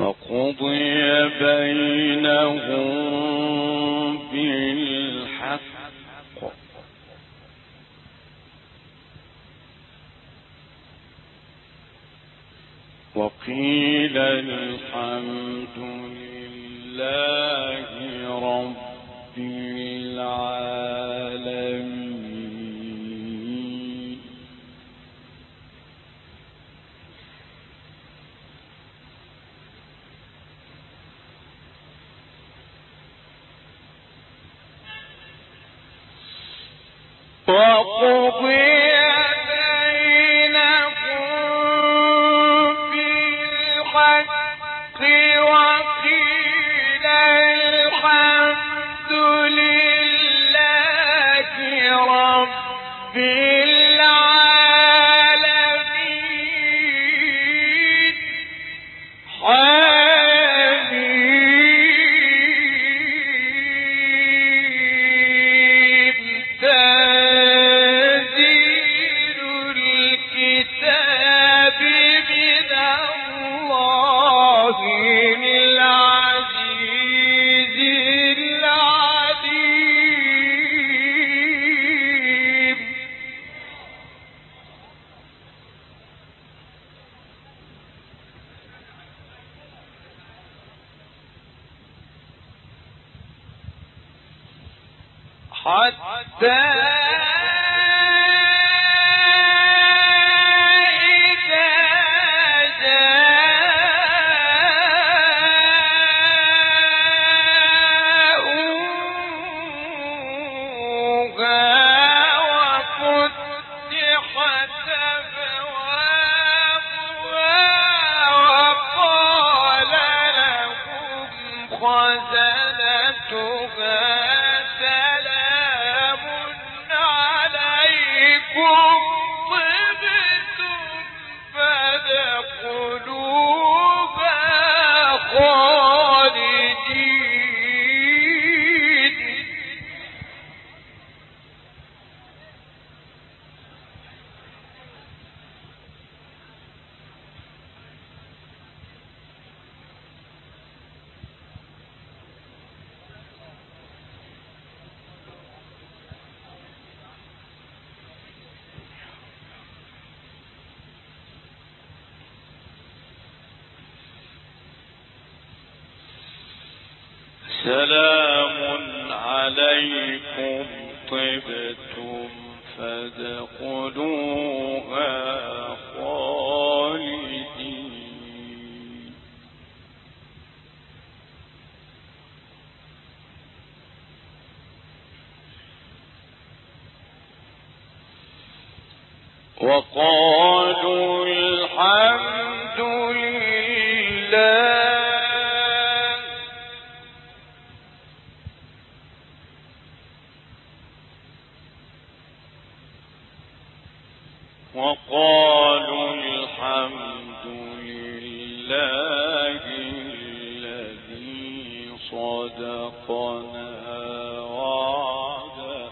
فقضي بينهم بالحق وقيل الحمد لله رب العالمين. وقضي وقيل الحمد لله رب العالمين. حميد تنزيل الكتاب من الله العزيز العليم. حتى سلام عليكم طبتم فادخلوها خالدين. وقالوا الحمد لله الذي صدقنا وعده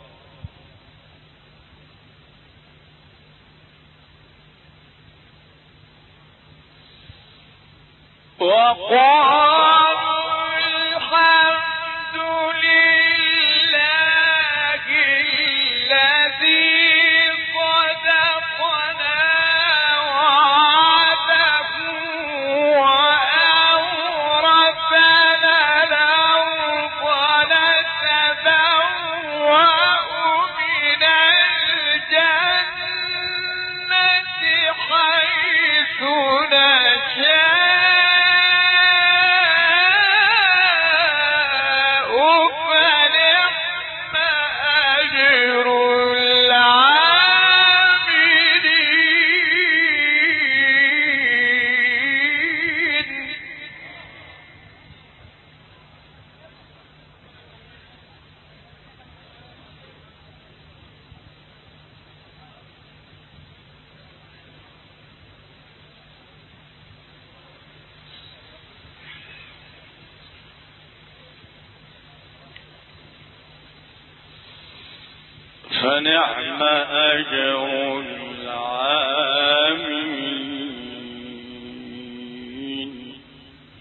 فنعم أجر العاملين.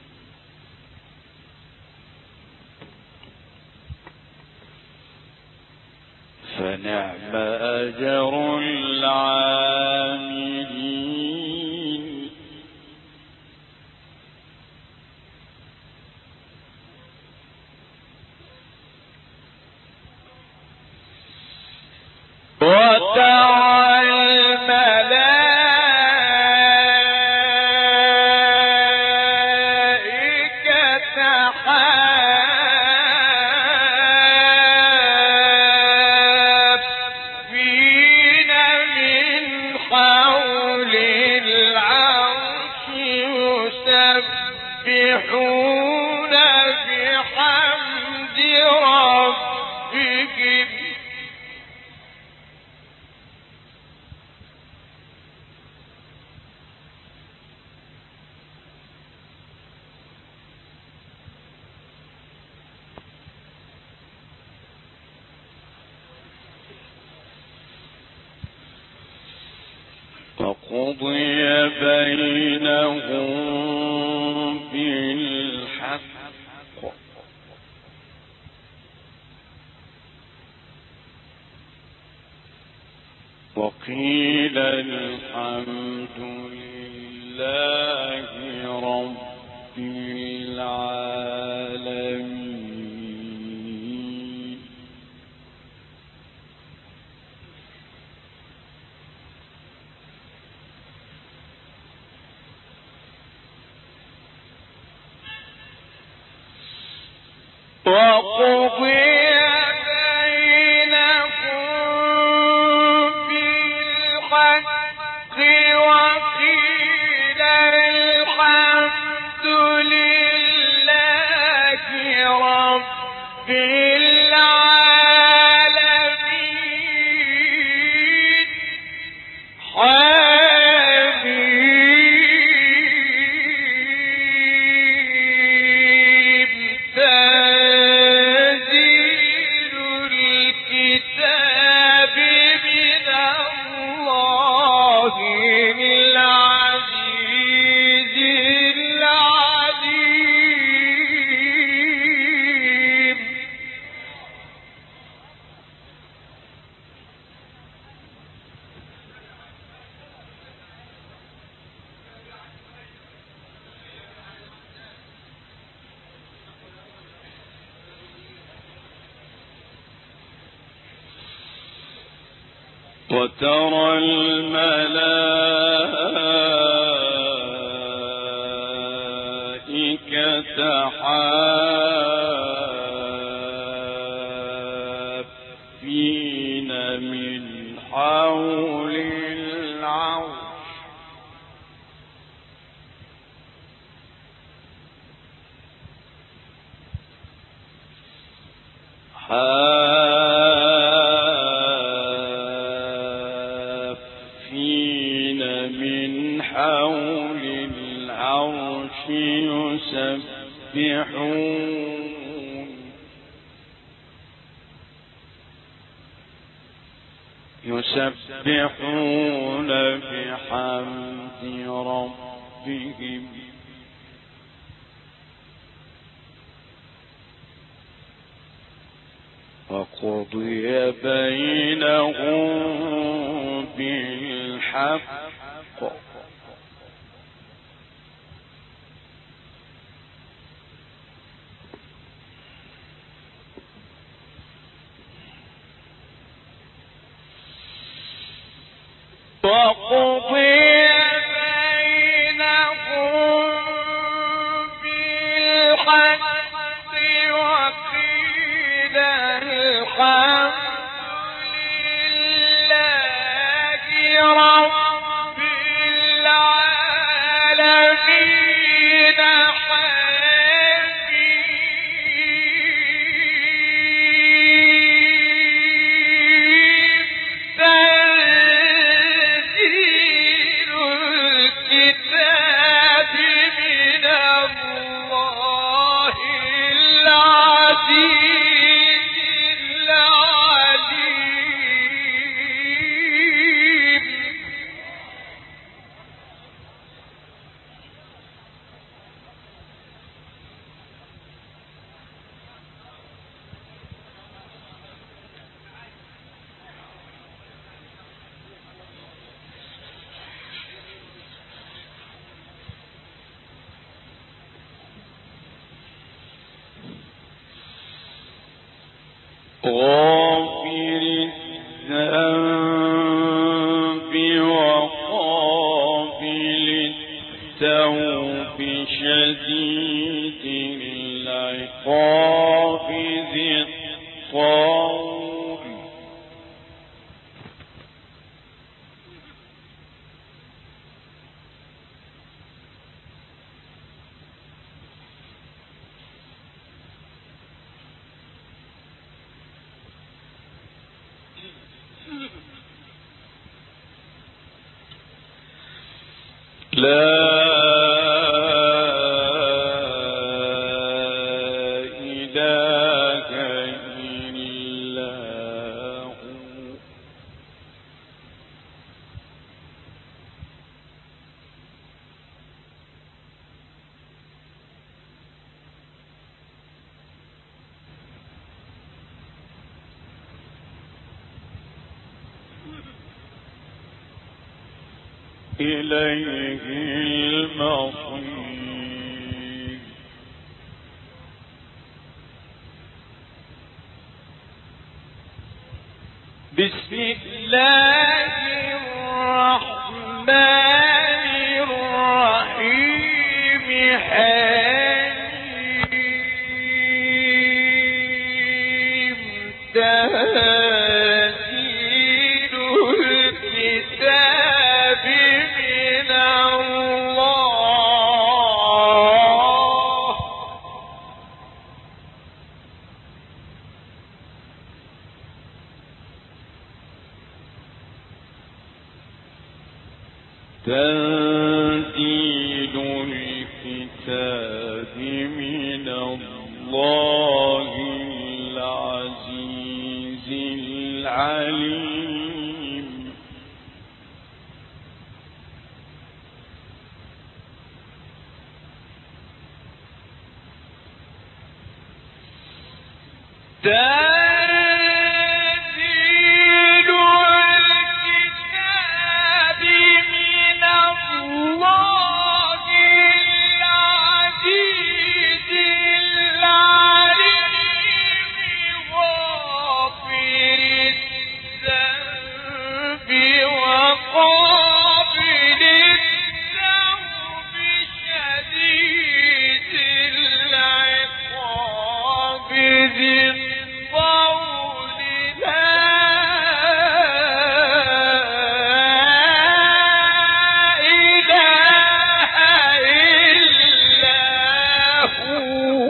أجر العاملين وترى الملائكة حافين من حول العرش يسبحون بحمد ربهم وقضي بينهم بالحق وقيل الحمد لله رب العالمين وقضي بينهم بالحق وقيل الحمد لله رب العالمين تنزيل الكتاب من الله العزيز العليم وترى الملائكة حافين من حول العرش حافين من حول العرش يسبحون بحمد ربهم وقضي بينهم بالحق وقضي بينهم بالحق وقيل الحمد لله رب العالمين تنزيل الكتاب من الله العزيز العليم غافر الذنب وقابل التوب شديد العقاب ذي الطول لا إله إلا هو إليه المصير بسم الله الرحمن الرحيم حميم تنزيل الكتاب من الله تنزيل الكتاب من الله العزيز العليم تنزيل الكتاب من الله العزيز العليم غافر الذنب وقابل التوب شديد العقاب ذي الطول لا إله إلا هو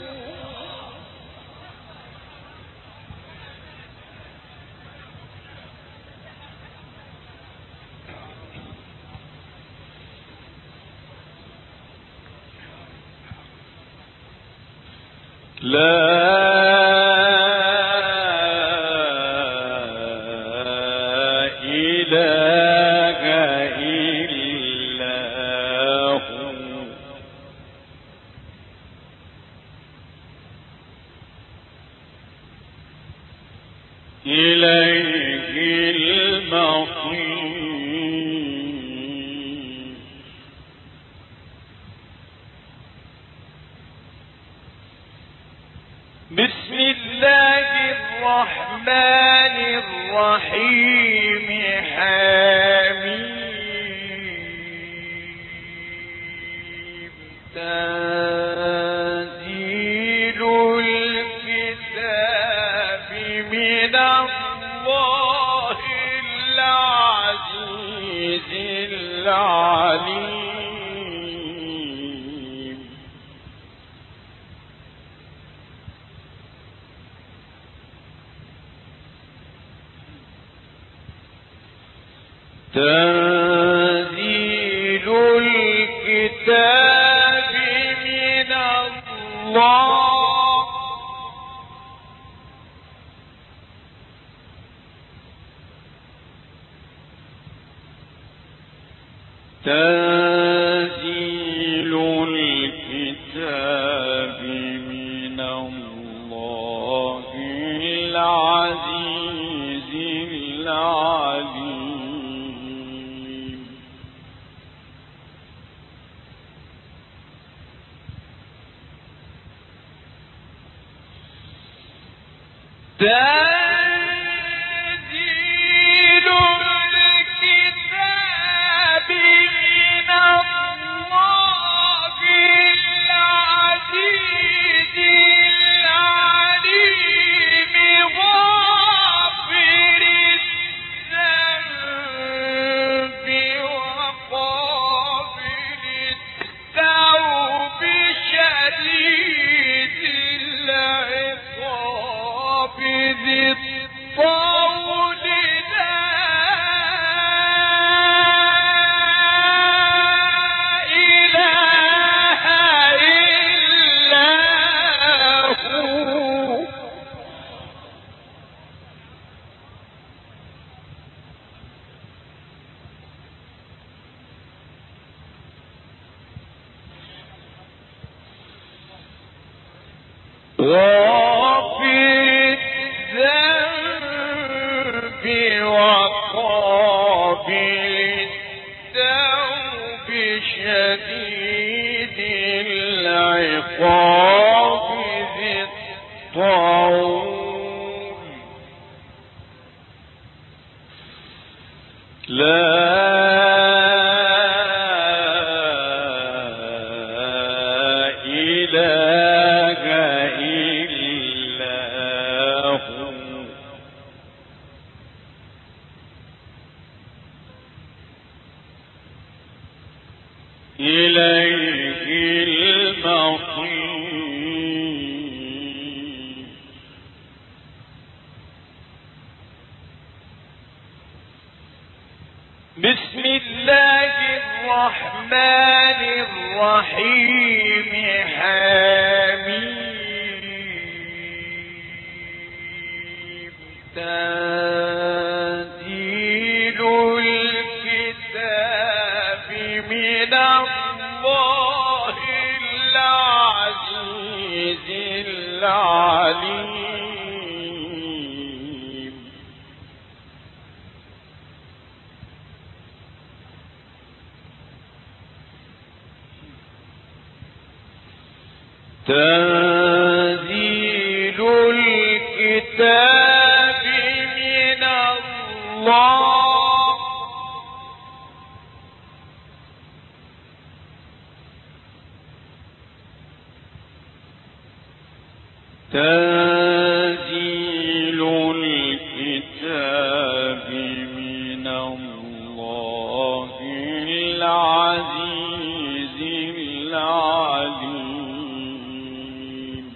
لا إله إلا هو إليه المصير بسم الله الرحمن الرحيم حميم تنزيل الكتاب من الله العزيز العليم تنزيل الكتاب من الله تنزيل الكتاب من الله العزيز العليم تنزيل الكتاب من الله العزيز العليم غافر الذنب وقابل التوب شديد العقاب ذي الطول لا إله إلا هو غافر الذنب وقابل التوب شديد العقاب ذي الطول لا إله إلا هو إليه المصير بسم الله الرحمن الرحيم حميم تنزيل الكتاب من الله العزيز العليم تنزيل الكتاب من الله تنزيل الكتاب من الله العزيز العليم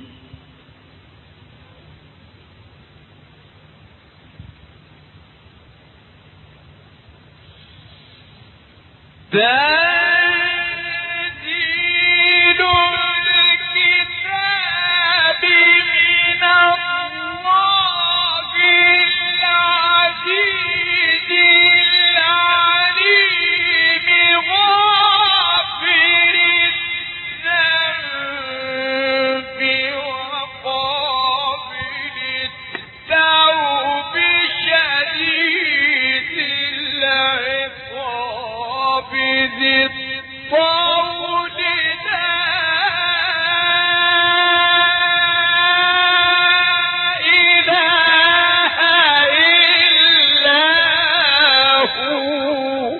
تنزيل الكتاب من الله العزيز العليم غافر الذنب وقابل التوب شديد العقاب ذي الطول لا إله إلا هو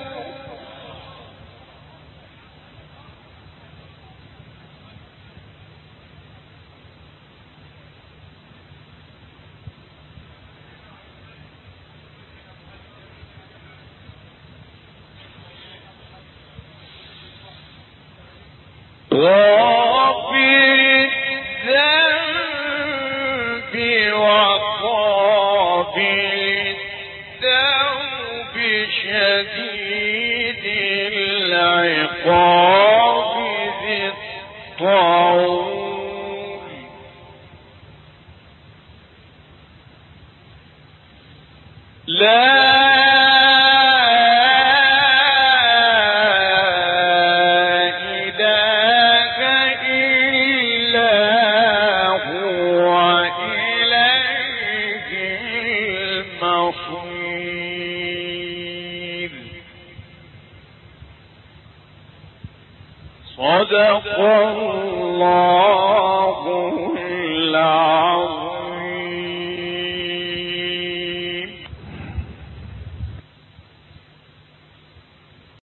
غافر الذنب وقابل التوب شديد العقاب ذي الطول لا صدق الله العظيم.